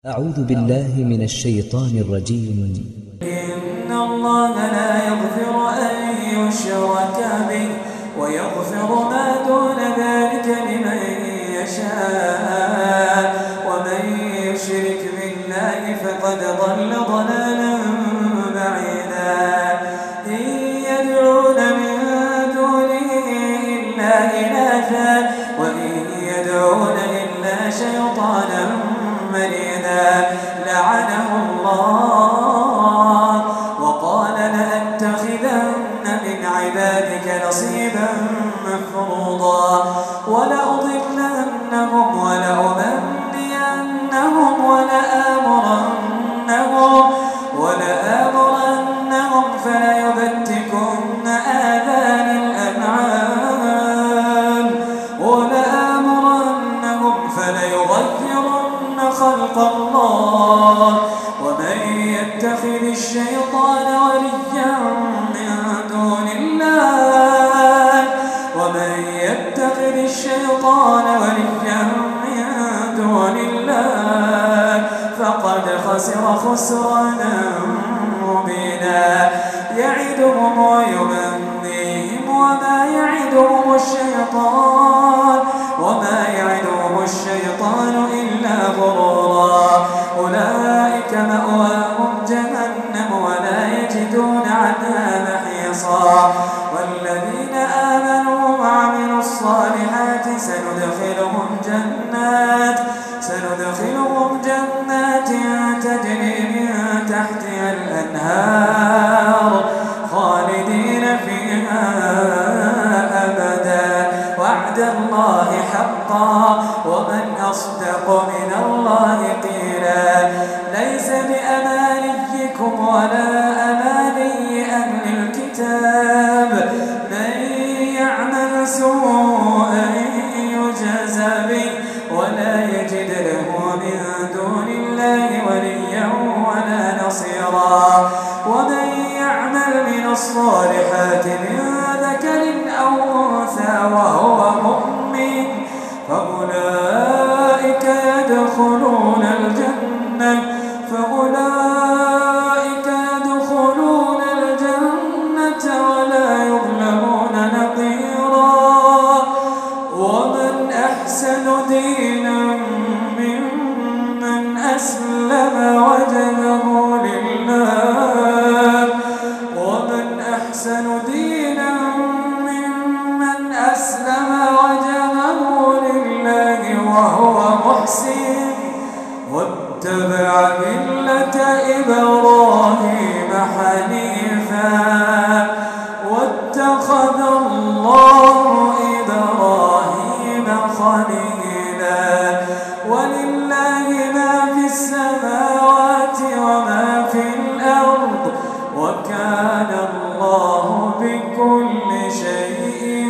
أعوذ بالله من الشيطان الرجيم. إن الله لا يغفر أن يشرك به ويغفر ما دون ذلك لمن يشاء ومن يشرك بالله فقد ضل ضلالا بعيدا. إن يدعون من دونه إلا إناثا وإن يدعون إلا شيطانا مريدا لعنه الله وقال لأتخذن من عبادك نصيبا مفروضا ولأضلنهم ولأمنينهم ولآمرنهم فليبتكن آذان الأنعام ولآمرنهم فليغيرن خلق الله ومن يتخذ الشيطان وليا من دون الله فقد خسر خسرانا مبينا. يعدهم ويمنيهم وما يعدهم الشيطان إلا غرورا. أولئك مأواهم جهنم ولا يجدون عنها محيصا. والذين آمنوا وعملوا الصالحات سندخلهم جنات تجري من تحتها الأنهار خالدين فيها أبدا وعد الله حقا ومن أصدق من الله قيلا. ليس بأمانيكم ولا أماني أهل الكتاب من يعمل سوءا يجز به ولا يجد له من دون الله وليا ولا نصيرا. ومن يعمل من الصالحات من ذكر أو أنثى وهو مؤمن فأولئك يدخلون الجنة ولا يظلمون نقيرا. ومن أحسن دينا ممن أسلم وجهه لله وهو محسن واتبع ملة إبراهيم حنيفا واتخذ الله إبراهيم خليلا. ولله ما في السماوات وما في الأرض وكان الله بكل شيء